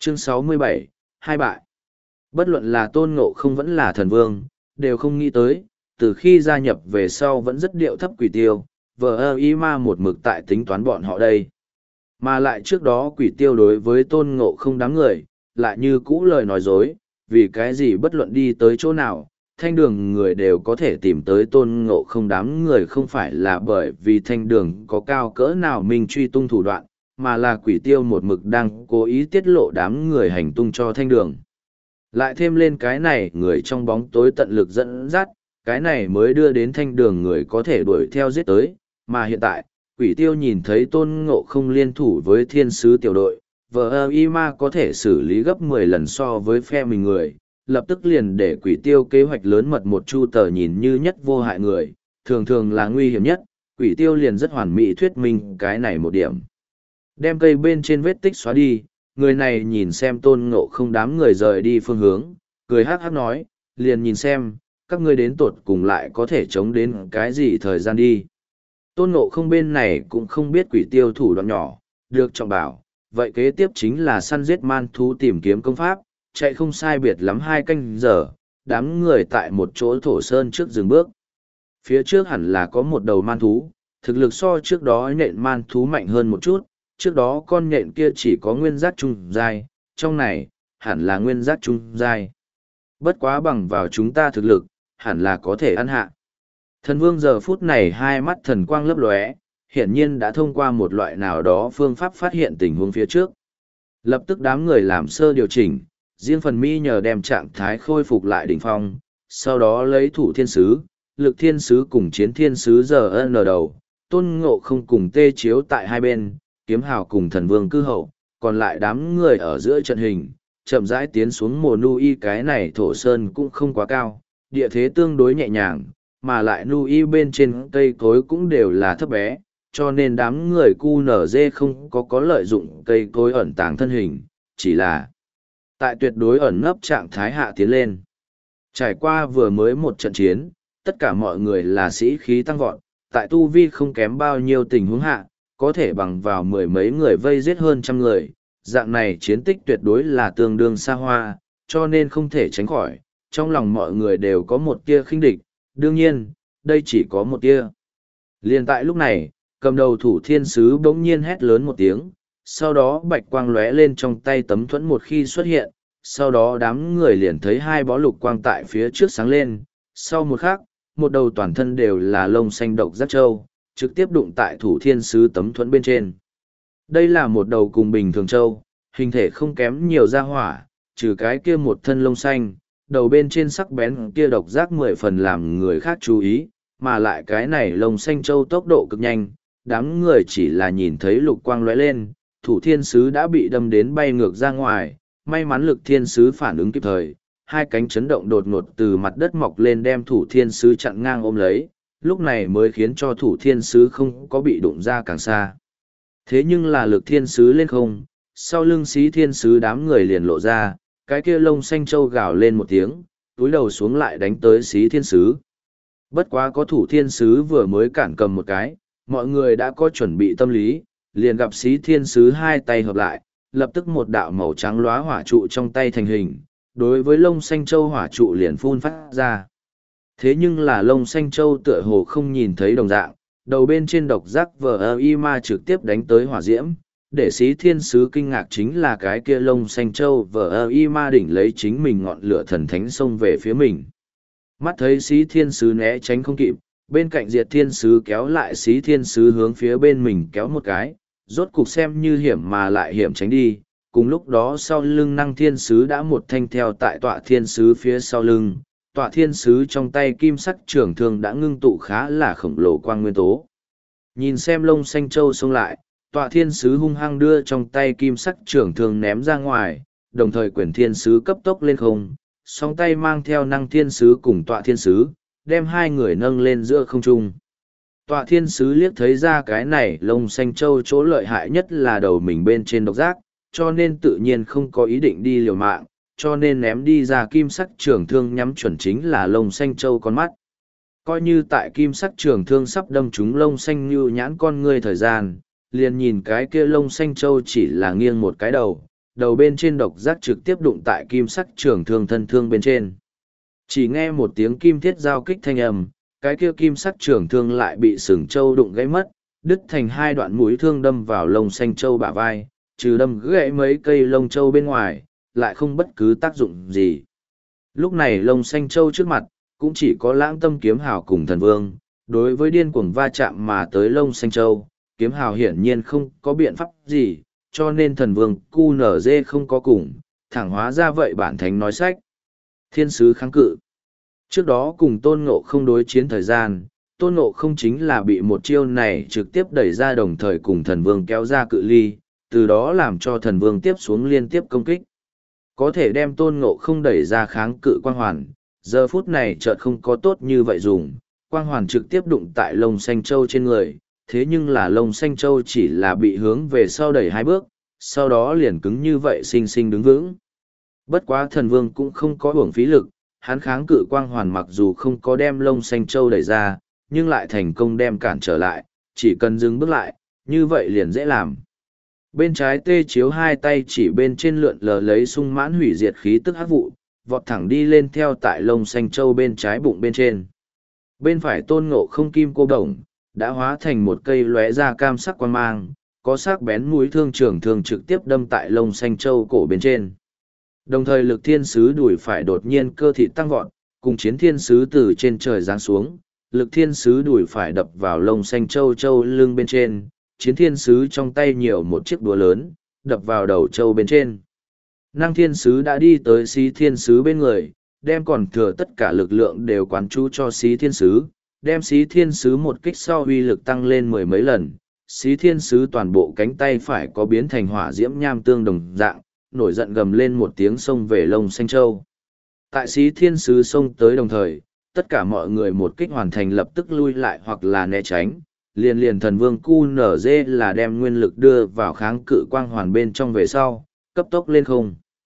Chương 67, hai bại. Bất luận là Tôn Ngộ Không vẫn là thần vương, đều không nghĩ tới, từ khi gia nhập về sau vẫn rất điệu thấp quỷ tiêu, ý ma một mực tại tính toán bọn họ đây. Mà lại trước đó quỷ tiêu đối với Tôn Ngộ Không đám người, lại như cũ lời nói dối, vì cái gì bất luận đi tới chỗ nào, thanh đường người đều có thể tìm tới Tôn Ngộ Không đám người, không phải là bởi vì thanh đường có cao cỡ nào mình truy tung thủ đoạn, mà là quỷ tiêu một mực đang cố ý tiết lộ đám người hành tung cho thanh đường. Lại thêm lên cái này người trong bóng tối tận lực dẫn dắt, cái này mới đưa đến thanh đường người có thể đuổi theo giết tới, mà hiện tại, quỷ tiêu nhìn thấy Tôn Ngộ Không liên thủ với thiên sứ tiểu đội, y ma có thể xử lý gấp 10 lần so với phe mình người, lập tức liền để quỷ tiêu kế hoạch lớn mật một chu tờ nhìn như nhất vô hại người, thường thường là nguy hiểm nhất, quỷ tiêu liền rất hoàn mỹ thuyết minh cái này một điểm. Đem cây bên trên vết tích xóa đi, người này nhìn xem Tôn Ngộ Không đám người rời đi phương hướng, cười hắc hắc nói, liền nhìn xem, các ngươi đến tột cùng lại có thể chống đến cái gì thời gian đi. Tôn Ngộ Không bên này cũng không biết quỷ tiêu thủ đoạn nhỏ, được trọng bảo, vậy kế tiếp chính là săn giết man thú tìm kiếm công pháp, chạy không sai biệt lắm 2 canh giờ, đám người tại một chỗ thổ sơn trước dừng bước. Phía trước hẳn là có một đầu man thú, thực lực so trước đó nện man thú mạnh hơn một chút, trước đó con nhện kia chỉ có nguyên giác trung giai, trong này, hẳn là nguyên giác trung giai. Bất quá bằng vào chúng ta thực lực, hẳn là có thể ăn hạ. Thần vương giờ phút này hai mắt thần quang lấp lóe, hiển nhiên đã thông qua một loại nào đó phương pháp phát hiện tình huống phía trước. Lập tức đám người làm sơ điều chỉnh, riêng phần mi nhờ đem trạng thái khôi phục lại đỉnh phong, sau đó lấy thủ thiên sứ, lực thiên sứ cùng chiến thiên sứ giờ n đầu, Tôn Ngộ Không cùng tê chiếu tại hai bên, kiếm hào cùng thần vương cư hậu, còn lại đám người ở giữa trận hình, chậm rãi tiến xuống mùa nu y. Cái này thổ sơn cũng không quá cao, địa thế tương đối nhẹ nhàng, mà lại nu y bên trên cây cối cũng đều là thấp bé, cho nên đám người QNZ không có lợi dụng cây cối ẩn tàng thân hình, chỉ là tại tuyệt đối ẩn nấp trạng thái hạ tiến lên. Trải qua vừa mới một trận chiến, tất cả mọi người là sĩ khí tăng vọt, tại tu vi không kém bao nhiêu tình huống hạ, có thể bằng vào 10 mấy người vây giết hơn 100 người, dạng này chiến tích tuyệt đối là tương đương xa hoa, cho nên không thể tránh khỏi, trong lòng mọi người đều có một tia khinh địch, đương nhiên, đây chỉ có một tia. Liên tại lúc này, cầm đầu thủ thiên sứ bỗng nhiên hét lớn một tiếng, sau đó bạch quang lóe lên trong tay tấm thuẫn một khi xuất hiện, sau đó đám người liền thấy 2 bó lục quang tại phía trước sáng lên, sau một khắc, một đầu toàn thân đều là lông xanh độc giác trâu, trực tiếp đụng tại thủ thiên sứ tấm thuẫn bên trên. Đây là một đầu cùng bình thường trâu, hình thể không kém nhiều ra hỏa, trừ cái kia một thân lông xanh, đầu bên trên sắc bén kia độc giác 10 phần làm người khác chú ý, mà lại cái này lông xanh trâu tốc độ cực nhanh, đám người chỉ là nhìn thấy lục quang lóe lên, thủ thiên sứ đã bị đâm đến bay ngược ra ngoài, may mắn lực thiên sứ phản ứng kịp thời, 2 cánh chấn động đột ngột từ mặt đất mọc lên đem thủ thiên sứ chặn ngang ôm lấy, lúc này mới khiến cho thủ thiên sứ không có bị đụng ra càng xa. Thế nhưng là lực thiên sứ lên không, sau lưng xí thiên sứ đám người liền lộ ra, cái kia lông xanh trâu gào lên một tiếng, túi đầu xuống lại đánh tới xí thiên sứ. Bất quá có thủ thiên sứ vừa mới cản cầm một cái, mọi người đã có chuẩn bị tâm lý, liền gặp xí thiên sứ 2 tay hợp lại, lập tức một đạo màu trắng lóa hỏa trụ trong tay thành hình, đối với lông xanh trâu hỏa trụ liền phun phát ra. Thế nhưng là lông xanh trâu tựa hồ không nhìn thấy đồng dạng, đầu bên trên độc giác y ma trực tiếp đánh tới hỏa diễm, để xí thiên sứ kinh ngạc chính là cái kia lông xanh trâu y ma đỉnh lấy chính mình ngọn lửa thần thánh xông về phía mình. Mắt thấy xí thiên sứ né tránh không kịp, bên cạnh diệt thiên sứ kéo lại xí thiên sứ hướng phía bên mình kéo một cái, rốt cục xem như hiểm mà lại hiểm tránh đi. Cùng lúc đó sau lưng năng thiên sứ đã một thanh theo tại tọa thiên sứ phía sau lưng, tọa thiên sứ trong tay kim sắc trường thương đã ngưng tụ khá là khổng lồ quang nguyên tố. Nhìn xem lông xanh trâu xông lại, tọa thiên sứ hung hăng đưa trong tay kim sắc trường thương ném ra ngoài, đồng thời quyển thiên sứ cấp tốc lên không, song tay mang theo năng thiên sứ cùng tọa thiên sứ, đem 2 người nâng lên giữa không trung. Tọa thiên sứ liếc thấy ra cái này lông xanh trâu chỗ lợi hại nhất là đầu mình bên trên độc giác, cho nên tự nhiên không có ý định đi liều mạng, cho nên ném đi ra kim sắc trường thương nhắm chuẩn chính là lông xanh trâu con mắt. Coi như tại kim sắc trường thương sắp đâm trúng lông xanh như nhãn con ngươi thời gian, liền nhìn cái kia lông xanh trâu chỉ là nghiêng một cái đầu, đầu bên trên độc giác trực tiếp đụng tại kim sắc trường thương thân thương bên trên. Chỉ nghe một tiếng kim thiết giao kích thanh âm, cái kia kim sắc trường thương lại bị sừng trâu đụng gãy mất, đứt thành hai đoạn mũi thương đâm vào lông xanh trâu bả vai, trừ đâm gãy mấy cây lông trâu bên ngoài, lại không bất cứ tác dụng gì. Lúc này lông xanh trâu trước mặt, cũng chỉ có Lãng Tâm kiếm hào cùng thần vương, đối với điên cuồng va chạm mà tới lông xanh trâu, kiếm hào hiển nhiên không có biện pháp gì, cho nên thần vương QNZ không có cùng, thẳng hóa ra vậy bản thánh nói sách. Thiên sứ kháng cự. Trước đó cùng Tôn Ngộ không đối chiến thời gian, Tôn Ngộ không chính là bị một chiêu này trực tiếp đẩy ra đồng thời cùng thần vương kéo ra cự ly, từ đó làm cho thần vương tiếp xuống liên tiếp công kích. Có thể đem Tôn Ngộ không đẩy ra kháng cự quang hoàn, giờ phút này chợt không có tốt như vậy dùng, quang hoàn trực tiếp đụng tại lông xanh trâu trên người, thế nhưng là lông xanh trâu chỉ là bị hướng về sau đẩy hai bước, sau đó liền cứng như vậy xinh xinh đứng vững. Bất quá thần vương cũng không có uổng phí lực, hắn kháng cự quang hoàn mặc dù không có đem lông xanh trâu đẩy ra, nhưng lại thành công đem cản trở lại, chỉ cần dừng bước lại, như vậy liền dễ làm. Bên trái tê chiếu hai tay chỉ bên trên lượn lờ lấy sung mãn hủy diệt khí tức hắc vụ, vọt thẳng đi lên theo tại lông xanh trâu bên trái bụng bên trên. Bên phải Tôn Ngộ không kim cô đồng, đã hóa thành một cây lóe ra cam sắc quan mang, có sắc bén mũi thương trường thường trực tiếp đâm tại lông xanh trâu cổ bên trên. Đồng thời lực thiên sứ đùi phải đột nhiên cơ thịt tăng vọt, cùng chiến thiên sứ từ trên trời giáng xuống, lực thiên sứ đùi phải đập vào lông xanh trâu trâu lưng bên trên, chiến thiên sứ trong tay nhiều một chiếc đũa lớn, đập vào đầu trâu bên trên. Năng thiên sứ đã đi tới xí thiên sứ bên người, đem còn thừa tất cả lực lượng đều quán chú cho xí thiên sứ, đem xí thiên sứ một kích sau uy lực tăng lên mười mấy lần. Xí thiên sứ toàn bộ cánh tay phải có biến thành hỏa diễm nham tương đồng dạng, nổi giận gầm lên một tiếng xông về lông xanh trâu. Tại xí thiên sứ xông tới đồng thời, tất cả mọi người một kích hoàn thành lập tức lui lại hoặc là né tránh, liền thần vương QNZ là đem nguyên lực đưa vào kháng cự quang hoàn bên trong về sau, cấp tốc lên không.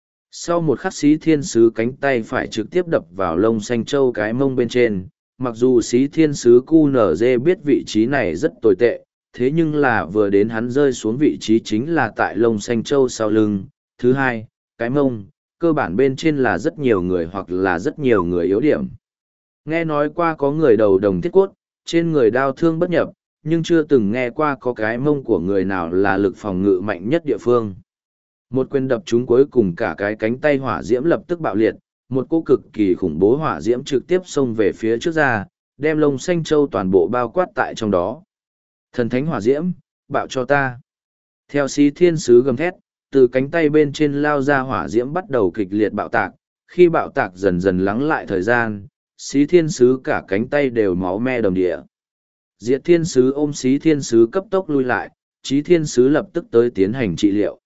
Sau một khắc xí thiên sứ cánh tay phải trực tiếp đập vào lông xanh trâu cái mông bên trên, mặc dù xí thiên sứ QNZ biết vị trí này rất tồi tệ, thế nhưng là vừa đến hắn rơi xuống vị trí chính là tại lông xanh trâu sau lưng. Thứ hai, cái mông, cơ bản bên trên là rất nhiều người hoặc là rất nhiều người yếu điểm. Nghe nói qua có người đầu đồng thiết cốt, trên người đao thương bất nhập, nhưng chưa từng nghe qua có cái mông của người nào là lực phòng ngự mạnh nhất địa phương. Một quyền đập chúng cuối cùng cả cái cánh tay hỏa diễm lập tức bạo liệt, một cô cực kỳ khủng bố hỏa diễm trực tiếp xông về phía trước ra, đem lông xanh trâu toàn bộ bao quát tại trong đó. Thần thánh hỏa diễm, bạo cho ta. Theo xí thiên sứ gầm thét, từ cánh tay bên trên lao ra hỏa diễm bắt đầu kịch liệt bạo tạc, khi bạo tạc dần dần lắng lại thời gian, xí thiên sứ cả cánh tay đều máu me đầm địa. Diệt thiên sứ ôm xí thiên sứ cấp tốc lui lại, chí thiên sứ lập tức tới tiến hành trị liệu.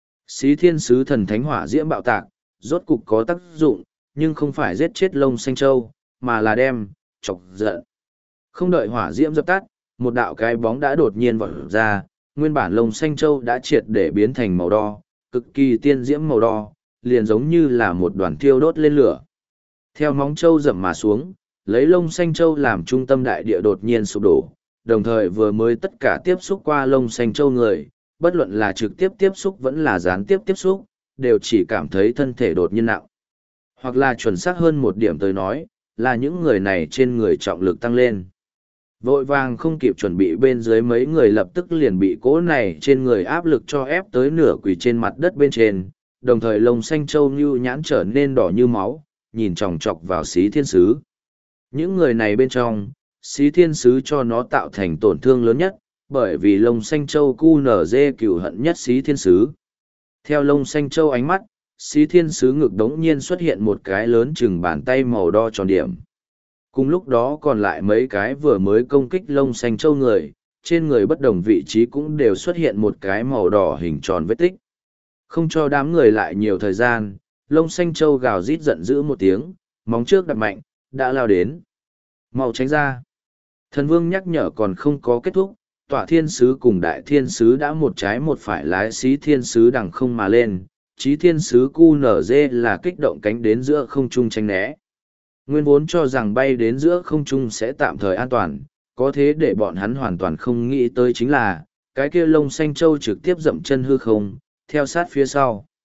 Xí thiên sứ thần thánh hỏa diễm bạo tạc, rốt cục có tác dụng, nhưng không phải giết chết lông xanh trâu, mà là đem, chọc giận. Không đợi hỏa diễm dập tắt, một đạo cái bóng đã đột nhiên vọt ra, nguyên bản lông xanh trâu đã triệt để biến thành màu đỏ, cực kỳ tiên diễm màu đỏ, liền giống như là một đoàn thiêu đốt lên lửa. Theo móng trâu rậm mà xuống, lấy lông xanh trâu làm trung tâm đại địa đột nhiên sụp đổ, đồng thời vừa mới tất cả tiếp xúc qua lông xanh trâu người, bất luận là trực tiếp tiếp xúc vẫn là gián tiếp tiếp xúc, đều chỉ cảm thấy thân thể đột nhiên nặng. Hoặc là chuẩn xác hơn một điểm tới nói, là những người này trên người trọng lực tăng lên. Vội vàng không kịp chuẩn bị bên dưới mấy người lập tức liền bị cỗ này trên người áp lực cho ép tới nửa quỳ trên mặt đất bên trên, đồng thời lông xanh trâu như nhãn trở nên đỏ như máu, nhìn chòng chọc vào xí thiên sứ. Những người này bên trong, xí thiên sứ cho nó tạo thành tổn thương lớn nhất, bởi vì lông xanh trâu QNZ cừu hận nhất xí thiên sứ. Theo lông xanh trâu ánh mắt, xí thiên sứ ngực đống nhiên xuất hiện một cái lớn chừng bàn tay màu đo tròn điểm. Cùng lúc đó còn lại mấy cái vừa mới công kích lông xanh trâu người, trên người bất đồng vị trí cũng đều xuất hiện một cái màu đỏ hình tròn vết tích. Không cho đám người lại nhiều thời gian, lông xanh trâu gào rít giận dữ một tiếng, móng trước đập mạnh, đã lao đến. Mau tránh ra. Thần vương nhắc nhở còn không có kết thúc, tọa thiên sứ cùng đại thiên sứ đã một trái một phải lái xí thiên sứ đằng không mà lên, chí thiên sứ QNZ là kích động cánh đến giữa không trung tránh né. Nguyên vốn cho rằng bay đến giữa không trung sẽ tạm thời an toàn, có thế để bọn hắn hoàn toàn không nghĩ tới chính là, cái kia lông xanh trâu trực tiếp dậm chân hư không, theo sát phía sau.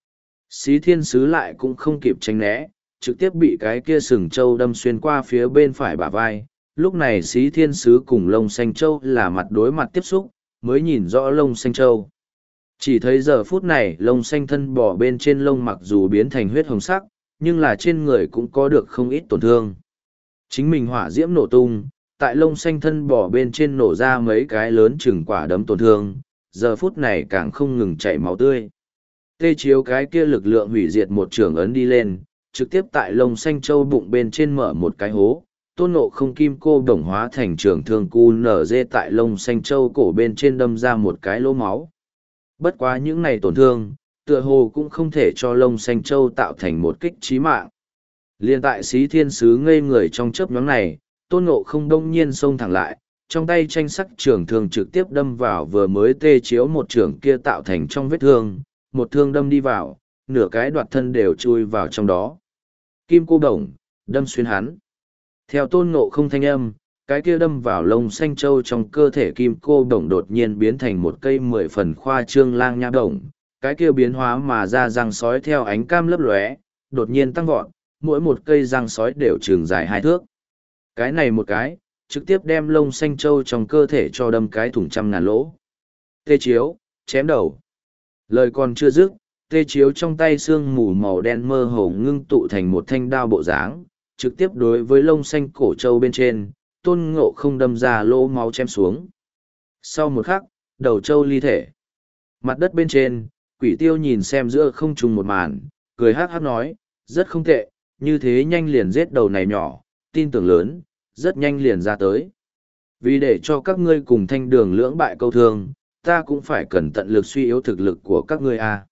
Xí thiên sứ lại cũng không kịp tránh né, trực tiếp bị cái kia sừng trâu đâm xuyên qua phía bên phải bả vai. Lúc này xí thiên sứ cùng lông xanh trâu là mặt đối mặt tiếp xúc, mới nhìn rõ lông xanh trâu. Chỉ thấy giờ phút này lông xanh thân bò bên trên lông mặc dù biến thành huyết hồng sắc, nhưng là trên người cũng có được không ít tổn thương. Chính mình hỏa diễm nổ tung, tại lông xanh thân bò bên trên nổ ra mấy cái lớn chừng quả đấm tổn thương, giờ phút này càng không ngừng chảy máu tươi. Tê chiếu cái kia lực lượng hủy diệt một trường ấn đi lên, trực tiếp tại lông xanh trâu bụng bên trên mở một cái hố, tôn ngộ không kim cô đồng hóa thành trường thương cu nở dê tại lông xanh trâu cổ bên trên đâm ra một cái lỗ máu. Bất quá những này tổn thương, tựa hồ cũng không thể cho lông xanh trâu tạo thành một kích chí mạng. Liên tại xí thiên sứ ngây người trong chớp nhoáng này, tôn ngộ không đông nhiên xông thẳng lại, trong tay tranh sắc trường thương trực tiếp đâm vào vừa mới tê chiếu một trường kia tạo thành trong vết thương, một thương đâm đi vào, nửa cái đoạt thân đều chui vào trong đó. Kim cô đồng, đâm xuyên hắn. Theo tôn ngộ không thanh âm, cái kia đâm vào lông xanh trâu trong cơ thể kim cô đồng đột nhiên biến thành một cây 10 phần khoa trương lang nha đồng, cái kia biến hóa mà ra răng sói theo ánh cam lấp lóe, đột nhiên tăng vọt, mỗi một cây răng sói đều trường dài 2 thước. Cái này một cái, trực tiếp đem lông xanh trâu trong cơ thể cho đâm cái thủng 100.000 lỗ. Tê chiếu, chém đầu. Lời còn chưa dứt, tê chiếu trong tay xương mù màu đen mơ hồ ngưng tụ thành một thanh đao bộ dáng, trực tiếp đối với lông xanh cổ trâu bên trên, tôn ngộ không đâm ra lỗ máu chém xuống. Sau một khắc, đầu trâu ly thể. Mặt đất bên trên, quỷ tiêu nhìn xem giữa không trùng một màn, cười hát hát nói, rất không tệ, như thế nhanh liền giết đầu này nhỏ, tin tưởng lớn, rất nhanh liền ra tới. Vì để cho các ngươi cùng thanh đường lưỡng bại câu thương, ta cũng phải cẩn tận lực suy yếu thực lực của các ngươi a.